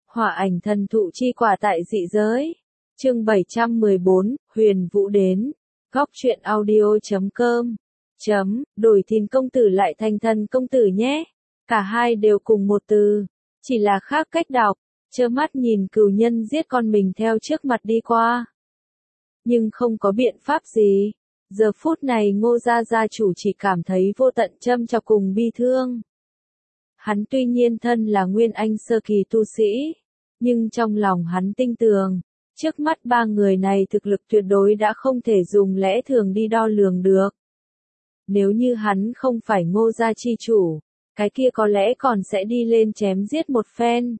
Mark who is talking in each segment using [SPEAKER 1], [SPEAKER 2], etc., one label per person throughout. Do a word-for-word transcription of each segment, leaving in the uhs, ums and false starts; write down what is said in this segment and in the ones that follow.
[SPEAKER 1] Hỏa ảnh thần thụ chi quả tại dị giới. Chương bảy trăm mười bốn, Huyền Vũ đến. Góc truyện audio chấm com. Chấm, đổi thìn công tử lại thành thần công tử nhé. Cả hai đều cùng một từ. Chỉ là khác cách đọc. Trơ mắt nhìn cừu nhân giết con mình theo trước mặt đi qua. Nhưng không có biện pháp gì. Giờ phút này Ngô gia gia chủ chỉ cảm thấy vô tận châm chọc cùng bi thương. Hắn tuy nhiên thân là nguyên anh sơ kỳ tu sĩ, nhưng trong lòng hắn tinh tường, trước mắt ba người này thực lực tuyệt đối đã không thể dùng lẽ thường đi đo lường được. Nếu như hắn không phải Ngô gia chi chủ, cái kia có lẽ còn sẽ đi lên chém giết một phen.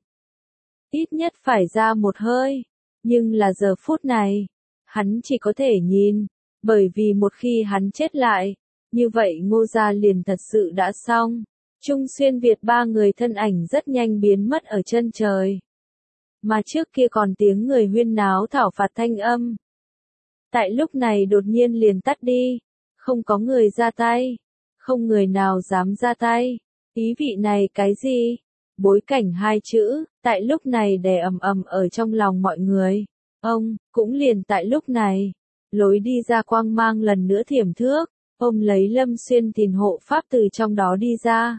[SPEAKER 1] Ít nhất phải ra một hơi, nhưng là giờ phút này, hắn chỉ có thể nhìn, bởi vì một khi hắn chết lại, như vậy Ngô gia liền thật sự đã xong. Trung Xuyên Việt ba người thân ảnh rất nhanh biến mất ở chân trời. Mà trước kia còn tiếng người huyên náo thảo phạt thanh âm. Tại lúc này đột nhiên liền tắt đi, không có người ra tay, không người nào dám ra tay. Ý vị này cái gì? Bối cảnh hai chữ, tại lúc này đè ầm ầm ở trong lòng mọi người. Ông, cũng liền tại lúc này, lối đi ra quang mang lần nữa thiểm thước, ôm lấy Lâm Xuyên Thìn hộ pháp từ trong đó đi ra.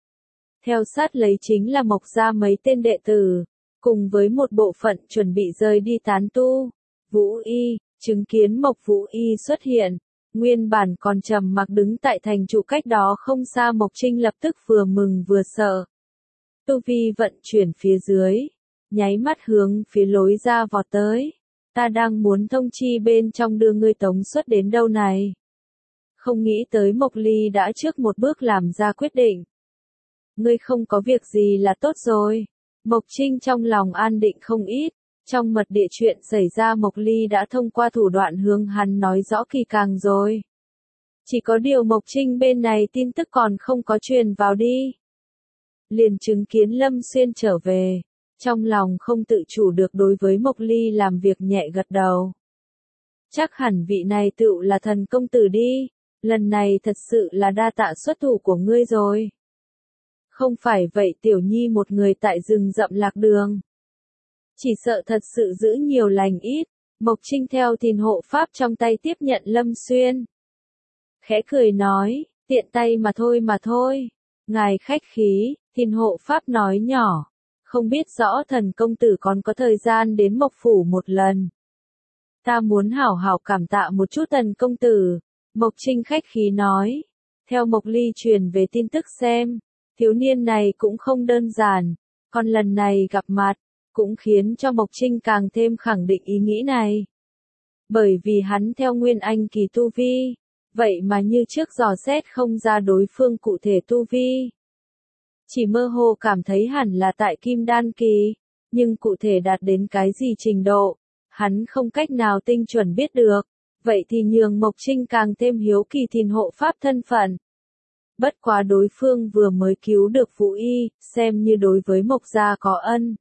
[SPEAKER 1] Theo sát lấy chính là Mộc gia mấy tên đệ tử, cùng với một bộ phận chuẩn bị rời đi tán tu. Vũ Y, chứng kiến Mộc Vũ Y xuất hiện, nguyên bản còn trầm mặc đứng tại thành trụ cách đó không xa Mộc Trinh lập tức vừa mừng vừa sợ. Tu vi vận chuyển phía dưới, nháy mắt hướng phía lối ra vọt tới. Ta đang muốn thông chi bên trong đưa ngươi tống xuất đến đâu này. Không nghĩ tới Mộc Ly đã trước một bước làm ra quyết định. Ngươi không có việc gì là tốt rồi. Mộc Trinh trong lòng an định không ít. Trong mật địa chuyện xảy ra Mộc Ly đã thông qua thủ đoạn hướng hắn nói rõ kỳ càng rồi. Chỉ có điều Mộc Trinh bên này tin tức còn không có truyền vào đi. Liền chứng kiến Lâm Xuyên trở về. Trong lòng không tự chủ được đối với Mộc Ly làm việc nhẹ gật đầu. Chắc hẳn vị này tựu là thần công tử đi. Lần này thật sự là đa tạ xuất thủ của ngươi rồi. Không phải vậy tiểu nhi một người tại rừng rậm lạc đường. Chỉ sợ thật sự giữ nhiều lành ít. Mộc Trinh theo thìn hộ pháp trong tay tiếp nhận Lâm Xuyên. Khẽ cười nói, tiện tay mà thôi mà thôi. Ngài khách khí, thìn hộ pháp nói nhỏ. Không biết rõ thần công tử còn có thời gian đến Mộc Phủ một lần. Ta muốn hảo hảo cảm tạ một chút thần công tử. Mộc Trinh khách khí nói. Theo Mộc Ly truyền về tin tức xem. Thiếu niên này cũng không đơn giản, còn lần này gặp mặt, cũng khiến cho Mộc Trinh càng thêm khẳng định ý nghĩ này. Bởi vì hắn theo nguyên anh kỳ tu vi, vậy mà như trước dò xét không ra đối phương cụ thể tu vi. Chỉ mơ hồ cảm thấy hẳn là tại kim đan kỳ, nhưng cụ thể đạt đến cái gì trình độ, hắn không cách nào tinh chuẩn biết được, vậy thì nhường Mộc Trinh càng thêm hiếu kỳ thìn hộ pháp thân phận. Bất quá đối phương vừa mới cứu được Vũ Y, xem như đối với Mộc gia có ân.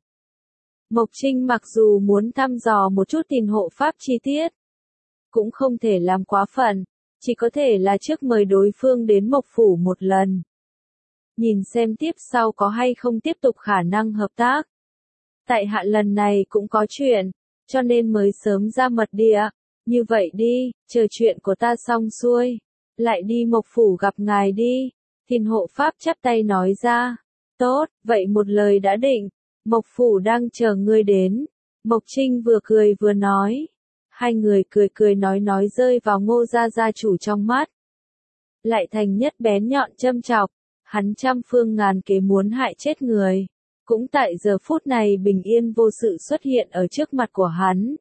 [SPEAKER 1] Mộc Trinh mặc dù muốn thăm dò một chút thìn hộ pháp chi tiết, cũng không thể làm quá phận, chỉ có thể là trước mời đối phương đến Mộc Phủ một lần. Nhìn xem tiếp sau có hay không tiếp tục khả năng hợp tác. Tại hạ lần này cũng có chuyện, cho nên mới sớm ra mật địa. Như vậy đi, chờ chuyện của ta xong xuôi. Lại đi Mộc Phủ gặp ngài đi. Thìn hộ pháp chắp tay nói ra. Tốt, vậy một lời đã định. Mộc Phủ đang chờ ngươi đến. Mộc Trinh vừa cười vừa nói. Hai người cười cười nói nói rơi vào Ngô gia gia chủ trong mắt. Lại thành nhất bén nhọn châm chọc. Hắn trăm phương ngàn kế muốn hại chết người. Cũng tại giờ phút này bình yên vô sự xuất hiện ở trước mặt của hắn.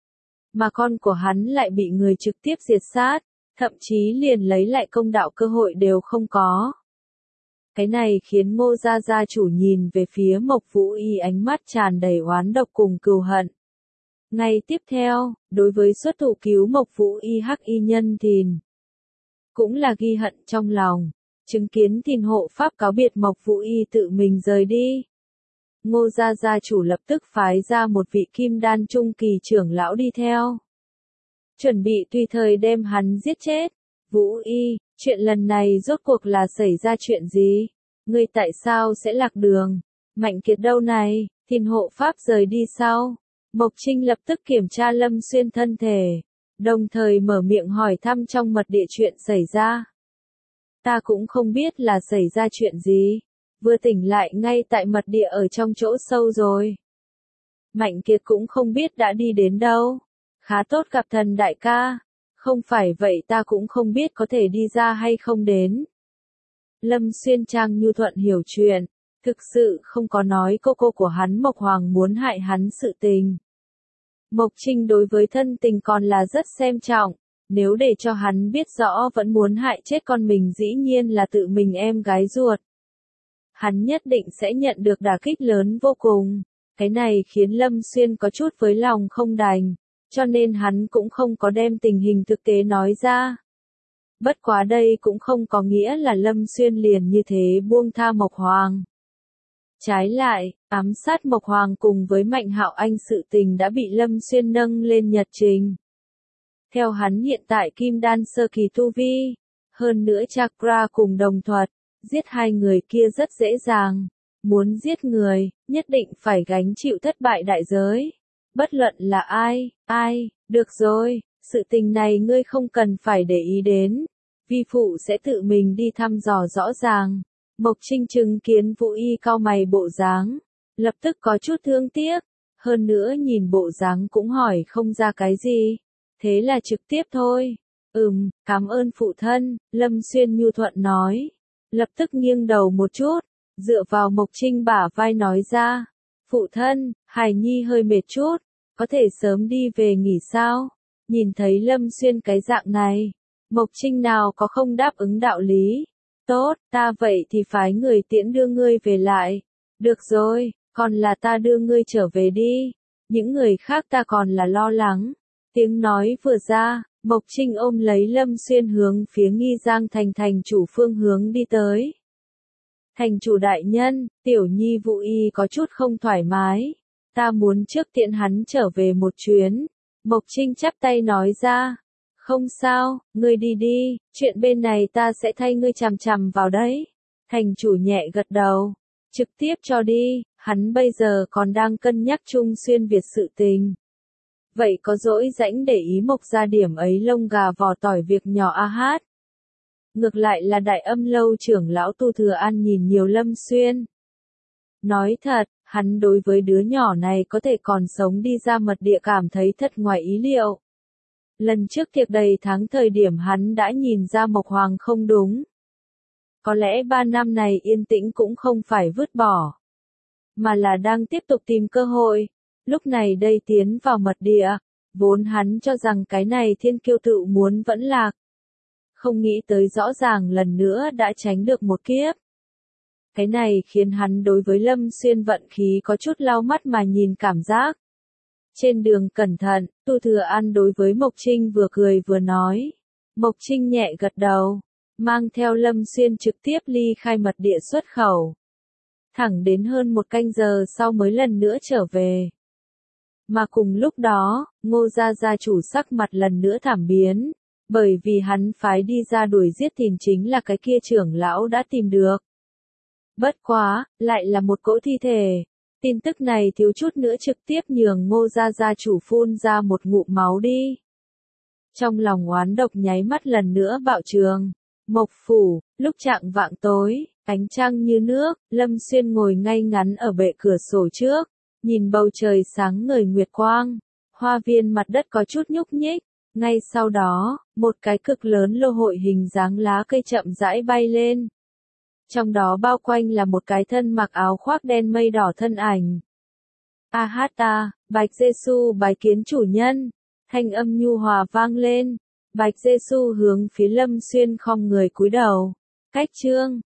[SPEAKER 1] Mà con của hắn lại bị người trực tiếp diệt sát. Thậm chí liền lấy lại công đạo cơ hội đều không có. Cái này khiến Ngô gia gia chủ nhìn về phía Mộc Vũ Y ánh mắt tràn đầy oán độc cùng cừu hận. Ngay tiếp theo, đối với xuất thủ cứu Mộc Vũ Y hắc y nhân thìn, cũng là ghi hận trong lòng, chứng kiến thìn hộ pháp cáo biệt Mộc Vũ Y tự mình rời đi. Ngô gia gia chủ lập tức phái ra một vị kim đan trung kỳ trưởng lão đi theo. Chuẩn bị tùy thời đem hắn giết chết. Vũ Y, chuyện lần này rốt cuộc là xảy ra chuyện gì? Ngươi tại sao sẽ lạc đường? Mạnh Kiệt đâu này? Thiên hộ pháp rời đi sau, Mộc Trinh lập tức kiểm tra Lâm Xuyên thân thể, đồng thời mở miệng hỏi thăm trong mật địa chuyện xảy ra. Ta cũng không biết là xảy ra chuyện gì, vừa tỉnh lại ngay tại mật địa ở trong chỗ sâu rồi. Mạnh Kiệt cũng không biết đã đi đến đâu. Khá tốt gặp thần đại ca, không phải vậy ta cũng không biết có thể đi ra hay không đến. Lâm Xuyên trang nhu thuận hiểu chuyện, thực sự không có nói cô cô của hắn Mộc Hoàng muốn hại hắn sự tình. Mộc Trinh đối với thân tình còn là rất xem trọng, nếu để cho hắn biết rõ vẫn muốn hại chết con mình dĩ nhiên là tự mình em gái ruột. Hắn nhất định sẽ nhận được đả kích lớn vô cùng, cái này khiến Lâm Xuyên có chút với lòng không đành, cho nên hắn cũng không có đem tình hình thực tế nói ra. Bất quá đây cũng không có nghĩa là Lâm Xuyên liền như thế buông tha Mộc Hoàng. Trái lại, ám sát Mộc Hoàng cùng với Mạnh Hạo Anh sự tình đã bị Lâm Xuyên nâng lên nhật trình. Theo hắn hiện tại kim đan sơ kỳ tu vi, hơn nữa chakra cùng đồng thuật, giết hai người kia rất dễ dàng. Muốn giết người, nhất định phải gánh chịu thất bại đại giới. Bất luận là ai, ai, được rồi, sự tình này ngươi không cần phải để ý đến. Vi phụ sẽ tự mình đi thăm dò rõ ràng. Mộc Trinh chứng kiến Vũ Y cau mày bộ dáng, lập tức có chút thương tiếc, hơn nữa nhìn bộ dáng cũng hỏi không ra cái gì, thế là trực tiếp thôi. Ừm, cảm ơn phụ thân, Lâm Xuyên nhu thuận nói, lập tức nghiêng đầu một chút, dựa vào Mộc Trinh bả vai nói ra, phụ thân, Hải Nhi hơi mệt chút, có thể sớm đi về nghỉ sao? Nhìn thấy Lâm Xuyên cái dạng này, Mộc Trinh nào có không đáp ứng đạo lý. Tốt, ta vậy thì phái người tiễn đưa ngươi về lại. Được rồi, còn là ta đưa ngươi trở về đi. Những người khác ta còn là lo lắng. Tiếng nói vừa ra, Mộc Trinh ôm lấy Lâm Xuyên hướng phía Nghi Giang thành thành chủ phương hướng đi tới. Thành chủ đại nhân, tiểu nhi Vũ Y có chút không thoải mái. Ta muốn trước tiễn hắn trở về một chuyến. Mộc Trinh chắp tay nói ra. Không sao, ngươi đi đi, chuyện bên này ta sẽ thay ngươi chằm chằm vào đấy. Thành chủ nhẹ gật đầu, trực tiếp cho đi, hắn bây giờ còn đang cân nhắc Trung Xuyên Việt sự tình. Vậy có dỗi rãnh để ý Mộc ra điểm ấy lông gà vò tỏi việc nhỏ a hát. Ngược lại là đại âm lâu trưởng lão Tu Thừa An nhìn nhiều Lâm Xuyên. Nói thật, hắn đối với đứa nhỏ này có thể còn sống đi ra mật địa cảm thấy thật ngoài ý liệu. Lần trước tiệc đầy tháng thời điểm hắn đã nhìn ra Mộc Hoàng không đúng. Có lẽ ba năm này yên tĩnh cũng không phải vứt bỏ, mà là đang tiếp tục tìm cơ hội. Lúc này đây tiến vào mật địa, vốn hắn cho rằng cái này thiên kiêu tự muốn vẫn lạc. Không nghĩ tới rõ ràng lần nữa đã tránh được một kiếp. Cái này khiến hắn đối với Lâm Xuyên vận khí có chút lau mắt mà nhìn cảm giác. Trên đường cẩn thận, Tu Thừa An đối với Mộc Trinh vừa cười vừa nói. Mộc Trinh nhẹ gật đầu, mang theo Lâm Xuyên trực tiếp ly khai mật địa xuất khẩu. Thẳng đến hơn một canh giờ sau mới lần nữa trở về. Mà cùng lúc đó, Ngô gia gia chủ sắc mặt lần nữa thảm biến, bởi vì hắn phái đi ra đuổi giết tìm chính là cái kia trưởng lão đã tìm được. Bất quá, lại là một cỗ thi thể. Tin tức này thiếu chút nữa trực tiếp nhường Ngô gia gia chủ phun ra một ngụm máu đi. Trong lòng oán độc nháy mắt lần nữa bạo trường. Mộc phủ, lúc chạng vạng tối, ánh trăng như nước, Lâm Xuyên ngồi ngay ngắn ở bệ cửa sổ trước, nhìn bầu trời sáng ngời nguyệt quang, hoa viên mặt đất có chút nhúc nhích, ngay sau đó, một cái cực lớn lô hội hình dáng lá cây chậm rãi bay lên. Trong đó bao quanh là một cái thân mặc áo khoác đen mây đỏ thân ảnh. A hát ta, Bạch Giê-xu bái kiến chủ nhân, thanh âm nhu hòa vang lên, Bạch Giê-xu hướng phía Lâm Xuyên khom người cúi đầu, cách chương,